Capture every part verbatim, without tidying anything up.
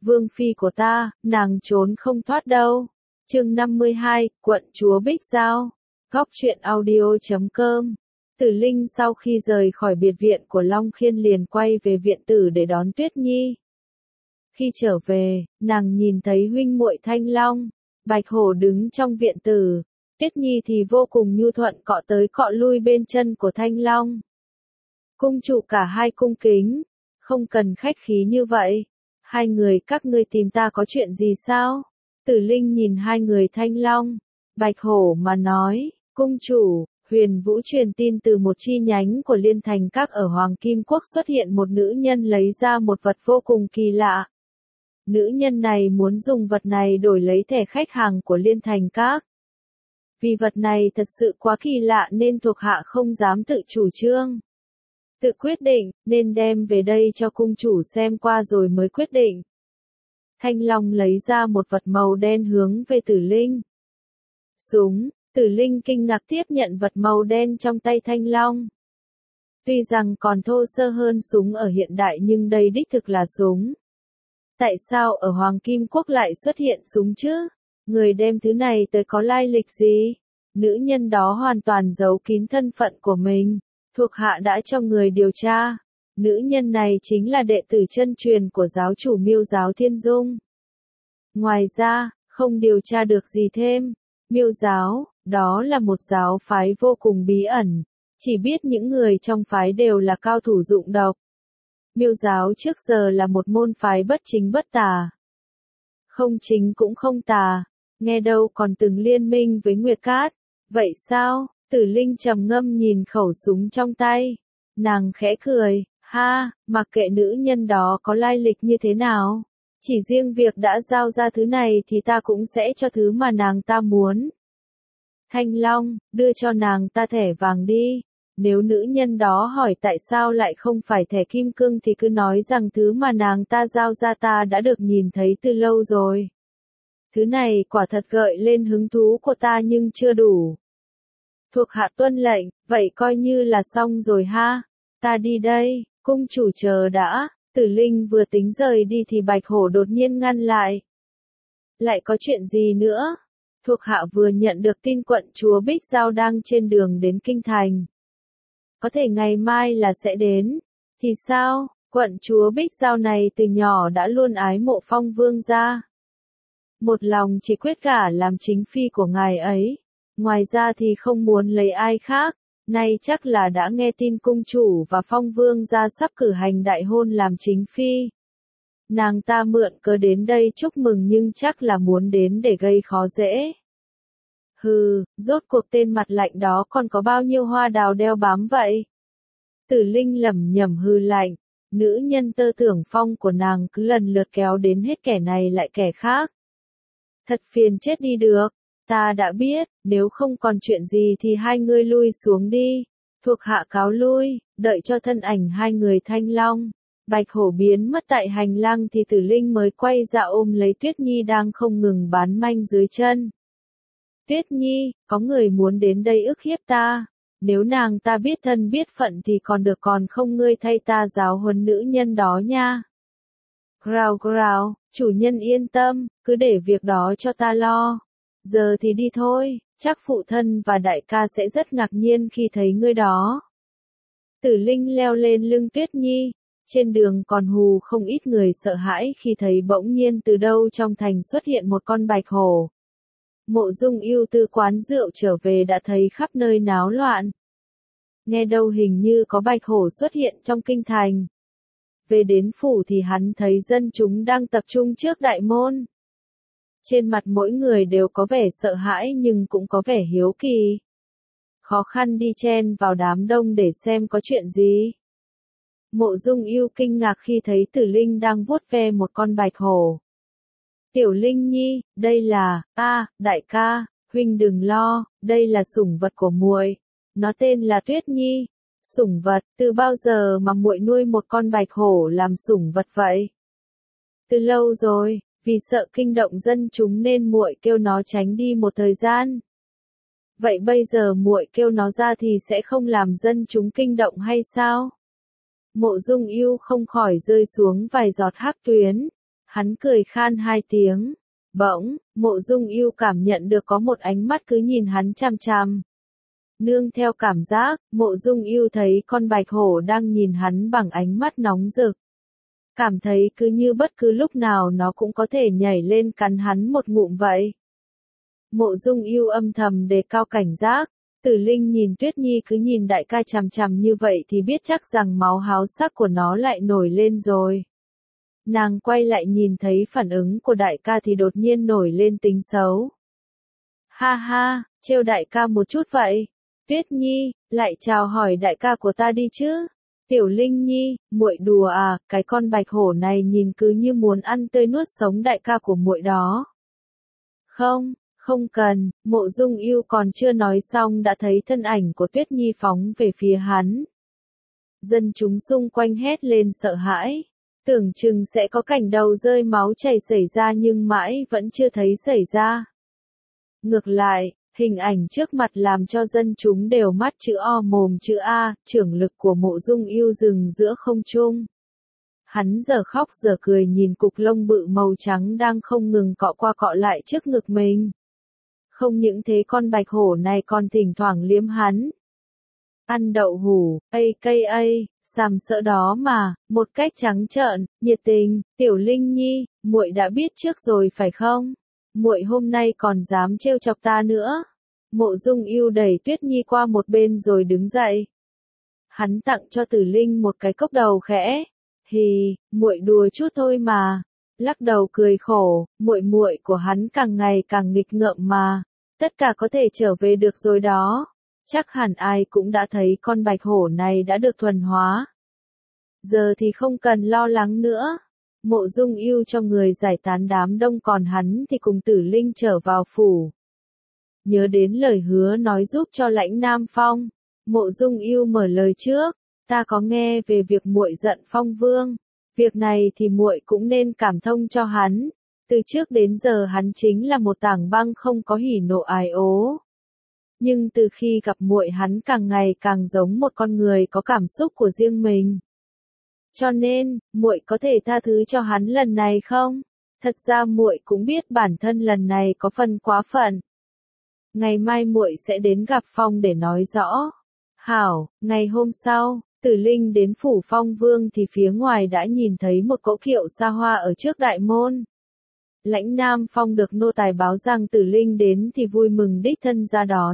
Vương phi của ta, nàng trốn không thoát đâu. Chương năm mươi hai, quận chúa Bích Giao. Góc truyện audio chấm com. Tử Linh sau khi rời khỏi biệt viện của Long Khiên liền quay về viện tử để đón Tuyết Nhi. Khi trở về, nàng nhìn thấy huynh muội Thanh Long, Bạch Hổ đứng trong viện tử. Tuyết Nhi thì vô cùng nhu thuận cọ tới cọ lui bên chân của Thanh Long. Cung chủ cả hai cung kính, không cần khách khí như vậy. Hai người các ngươi tìm ta có chuyện gì sao? Tử Linh nhìn hai người Thanh Long, Bạch Hổ mà nói, cung chủ, Huyền Vũ truyền tin từ một chi nhánh của Liên Thành Các ở Hoàng Kim Quốc xuất hiện một nữ nhân lấy ra một vật vô cùng kỳ lạ. Nữ nhân này muốn dùng vật này đổi lấy thẻ khách hàng của Liên Thành Các. Vì vật này thật sự quá kỳ lạ nên thuộc hạ không dám tự chủ trương. Tự quyết định, nên đem về đây cho cung chủ xem qua rồi mới quyết định. Thanh Long lấy ra một vật màu đen hướng về Tử Linh. Súng, Tử Linh kinh ngạc tiếp nhận vật màu đen trong tay Thanh Long. Tuy rằng còn thô sơ hơn súng ở hiện đại nhưng đây đích thực là súng. Tại sao ở Hoàng Kim Quốc lại xuất hiện súng chứ? Người đem thứ này tới có lai lịch gì? Nữ nhân đó hoàn toàn giấu kín thân phận của mình. Thuộc hạ đã cho người điều tra. Nữ nhân này chính là đệ tử chân truyền của giáo chủ Miêu giáo Thiên Dung. Ngoài ra, không điều tra được gì thêm. Miêu giáo, đó là một giáo phái vô cùng bí ẩn. Chỉ biết những người trong phái đều là cao thủ dụng độc. Miêu giáo trước giờ là một môn phái bất chính bất tà. Không chính cũng không tà. Nghe đâu còn từng liên minh với Nguyệt Cát. Vậy sao? Tử Linh trầm ngâm nhìn khẩu súng trong tay. Nàng khẽ cười, ha, mặc kệ nữ nhân đó có lai lịch như thế nào. Chỉ riêng việc đã giao ra thứ này thì ta cũng sẽ cho thứ mà nàng ta muốn. Thanh Long, đưa cho nàng ta thẻ vàng đi. Nếu nữ nhân đó hỏi tại sao lại không phải thẻ kim cương thì cứ nói rằng thứ mà nàng ta giao ra ta đã được nhìn thấy từ lâu rồi. Thứ này quả thật gợi lên hứng thú của ta nhưng chưa đủ. Thuộc hạ tuân lệnh, vậy coi như là xong rồi ha. Ta đi đây, cung chủ chờ đã. Tử Linh vừa tính rời đi thì Bạch Hổ đột nhiên ngăn lại. Lại có chuyện gì nữa? Thuộc hạ vừa nhận được tin quận chúa Bích Giao đang trên đường đến Kinh Thành. Có thể ngày mai là sẽ đến. Thì sao? Quận chúa Bích Giao này từ nhỏ đã luôn ái mộ Phong Vương gia. Một lòng chỉ quyết gả làm chính phi của ngài ấy. Ngoài ra thì không muốn lấy ai khác. Nay chắc là đã nghe tin cung chủ và Phong Vương gia sắp cử hành đại hôn làm chính phi. Nàng ta mượn cớ đến đây chúc mừng nhưng chắc là muốn đến để gây khó dễ. Hừ, rốt cuộc tên mặt lạnh đó còn có bao nhiêu hoa đào đeo bám vậy? Tử Linh lẩm nhẩm hừ lạnh, nữ nhân tơ tưởng phong của nàng cứ lần lượt kéo đến hết kẻ này lại kẻ khác. Thật phiền chết đi được. Ta đã biết, nếu không còn chuyện gì thì hai ngươi lui xuống đi. Thuộc hạ cáo lui, đợi cho thân ảnh hai người Thanh Long, Bạch Hổ biến mất tại hành lang thì Tử Linh mới quay ra ôm lấy Tuyết Nhi đang không ngừng bán manh dưới chân. Tuyết Nhi, có người muốn đến đây ức hiếp ta. Nếu nàng ta biết thân biết phận thì còn được còn không ngươi thay ta giáo huấn nữ nhân đó nha. Grào grào, chủ nhân yên tâm, cứ để việc đó cho ta lo. Giờ thì đi thôi, chắc phụ thân và đại ca sẽ rất ngạc nhiên khi thấy ngươi đó. Tử Linh leo lên lưng Tuyết Nhi, trên đường còn hù không ít người sợ hãi khi thấy bỗng nhiên từ đâu trong thành xuất hiện một con bạch hổ. Mộ Dung Ưu từ quán rượu trở về đã thấy khắp nơi náo loạn. Nghe đâu hình như có bạch hổ xuất hiện trong kinh thành. Về đến phủ thì hắn thấy dân chúng đang tập trung trước đại môn. Trên mặt mỗi người đều có vẻ sợ hãi nhưng cũng có vẻ hiếu kỳ. Khó khăn đi chen vào đám đông để xem có chuyện gì. Mộ Dung Ưu kinh ngạc khi thấy Tử Linh đang vuốt ve một con bạch hổ. Tiểu Linh Nhi, đây là, a, à, đại ca, huynh đừng lo, đây là sủng vật của muội. Nó tên là Tuyết Nhi. Sủng vật, từ bao giờ mà muội nuôi một con bạch hổ làm sủng vật vậy? Từ lâu rồi. Vì sợ kinh động dân chúng nên muội kêu nó tránh đi một thời gian. Vậy bây giờ muội kêu nó ra thì sẽ không làm dân chúng kinh động hay sao? Mộ Dung Ưu không khỏi rơi xuống vài giọt hắc tuyến. Hắn cười khan hai tiếng. Bỗng, Mộ Dung Ưu cảm nhận được có một ánh mắt cứ nhìn hắn chằm chằm. Nương theo cảm giác, Mộ Dung Ưu thấy con bạch hổ đang nhìn hắn bằng ánh mắt nóng rực. Cảm thấy cứ như bất cứ lúc nào nó cũng có thể nhảy lên cắn hắn một ngụm vậy. Mộ Dung Ưu âm thầm đề cao cảnh giác. Tử Linh nhìn Tuyết Nhi cứ nhìn đại ca chằm chằm như vậy thì biết chắc rằng máu háo sắc của nó lại nổi lên rồi. Nàng quay lại nhìn thấy phản ứng của đại ca thì đột nhiên nổi lên tính xấu. Ha ha, trêu đại ca một chút vậy. Tuyết Nhi, lại chào hỏi đại ca của ta đi chứ. Tiểu Linh Nhi, muội đùa à, cái con bạch hổ này nhìn cứ như muốn ăn tươi nuốt sống đại ca của muội đó. Không, không cần, Mộ Dung Ưu còn chưa nói xong đã thấy thân ảnh của Tuyết Nhi phóng về phía hắn. Dân chúng xung quanh hét lên sợ hãi. Tưởng chừng sẽ có cảnh đầu rơi máu chảy xảy ra nhưng mãi vẫn chưa thấy xảy ra. Ngược lại, hình ảnh trước mặt làm cho dân chúng đều mắt chữ O mồm chữ A, chưởng lực của Mộ Dung Ưu dừng giữa không trung. Hắn giờ khóc giờ cười nhìn cục lông bự màu trắng đang không ngừng cọ qua cọ lại trước ngực mình. Không những thế con bạch hổ này còn thỉnh thoảng liếm hắn. Ăn đậu hủ, ây cây ây, sàm sỡ đó mà, một cách trắng trợn, nhiệt tình, Tiểu Linh Nhi, muội đã biết trước rồi phải không? Muội hôm nay còn dám trêu chọc ta nữa. Mộ Dung Ưu đẩy Tuyết Nhi qua một bên rồi đứng dậy. Hắn tặng cho Tử Linh một cái cốc đầu khẽ. Hì, muội đùa chút thôi mà. Lắc đầu cười khổ, muội muội của hắn càng ngày càng nghịch ngợm mà. Tất cả có thể trở về được rồi đó. Chắc hẳn ai cũng đã thấy con bạch hổ này đã được thuần hóa. Giờ thì không cần lo lắng nữa. Mộ Dung Ưu cho người giải tán đám đông còn hắn thì cùng Tử Linh trở vào phủ. Nhớ đến lời hứa nói giúp cho Lãnh Nam Phong. Mộ Dung Ưu mở lời trước. Ta có nghe về việc muội giận Phong Vương. Việc này thì muội cũng nên cảm thông cho hắn. Từ trước đến giờ hắn chính là một tảng băng không có hỉ nộ ái ố. Nhưng từ khi gặp muội hắn càng ngày càng giống một con người có cảm xúc của riêng mình. Cho nên, muội có thể tha thứ cho hắn lần này không? Thật ra muội cũng biết bản thân lần này có phần quá phận. Ngày mai muội sẽ đến gặp Phong để nói rõ. Hảo, ngày hôm sau, Tử Linh đến phủ Phong Vương thì phía ngoài đã nhìn thấy một cỗ kiệu xa hoa ở trước đại môn. Lãnh Nam Phong được nô tài báo rằng Tử Linh đến thì vui mừng đích thân ra đón.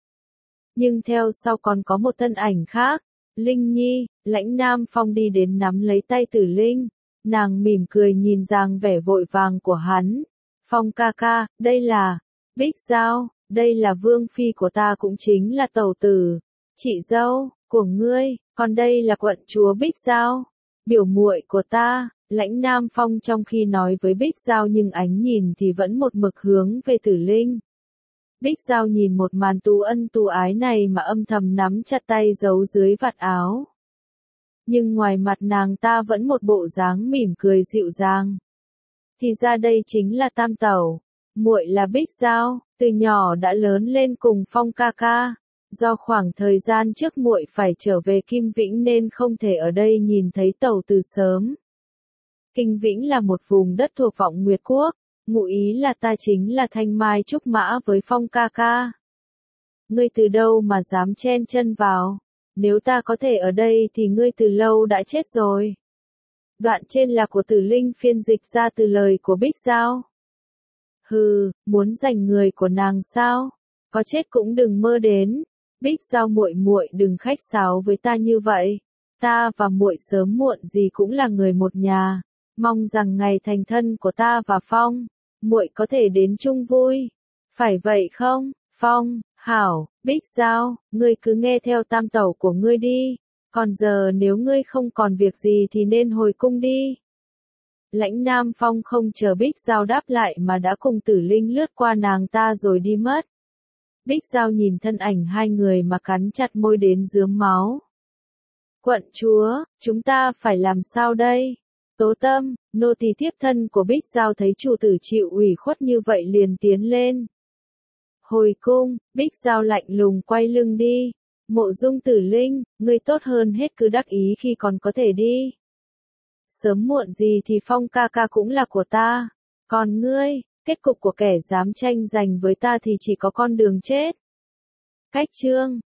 Nhưng theo sau còn có một thân ảnh khác. Linh Nhi, Lãnh Nam Phong đi đến nắm lấy tay Tử Linh. Nàng mỉm cười nhìn dáng vẻ vội vàng của hắn. Phong ca ca, đây là Bích Giao, đây là vương phi của ta cũng chính là tẩu tử, chị dâu của ngươi, còn đây là quận chúa Bích Giao, biểu muội của ta. Lãnh Nam Phong trong khi nói với Bích Giao nhưng ánh nhìn thì vẫn một mực hướng về Tử Linh. Bích Giao nhìn một màn tú ân tú ái này mà âm thầm nắm chặt tay giấu dưới vạt áo. Nhưng ngoài mặt nàng ta vẫn một bộ dáng mỉm cười dịu dàng. Thì ra đây chính là tam tẩu, muội là Bích Giao, từ nhỏ đã lớn lên cùng Phong ca ca. Do khoảng thời gian trước muội phải trở về Kim Vĩnh nên không thể ở đây nhìn thấy tẩu từ sớm. Kinh Vĩnh là một vùng đất thuộc Vọng Nguyệt Quốc, ngụ ý là ta chính là thanh mai trúc mã với Phong ca ca. Ngươi từ đâu mà dám chen chân vào, nếu ta có thể ở đây thì ngươi từ lâu đã chết rồi. Đoạn trên là của Tử Linh phiên dịch ra từ lời của Bích Giao. Hừ, muốn giành người của nàng sao? Có chết cũng đừng mơ đến. Bích Giao muội muội đừng khách sáo với ta như vậy. Ta và muội sớm muộn gì cũng là người một nhà. Mong rằng ngày thành thân của ta và Phong, muội có thể đến chung vui. Phải vậy không, Phong, hảo, Bích Giao, ngươi cứ nghe theo tam tẩu của ngươi đi. Còn giờ nếu ngươi không còn việc gì thì nên hồi cung đi. Lãnh Nam Phong không chờ Bích Giao đáp lại mà đã cùng Tử Linh lướt qua nàng ta rồi đi mất. Bích Giao nhìn thân ảnh hai người mà cắn chặt môi đến rướm máu. Quận chúa, chúng ta phải làm sao đây? Tố Tâm, nô tỳ thiếp thân của Bích Giao thấy chủ tử chịu ủy khuất như vậy liền tiến lên. Hồi cung, Bích Giao lạnh lùng quay lưng đi. Mộ Dung Tử Linh, ngươi tốt hơn hết cứ đắc ý khi còn có thể đi. Sớm muộn gì thì Phong ca ca cũng là của ta. Còn ngươi, kết cục của kẻ dám tranh giành với ta thì chỉ có con đường chết. Cách chương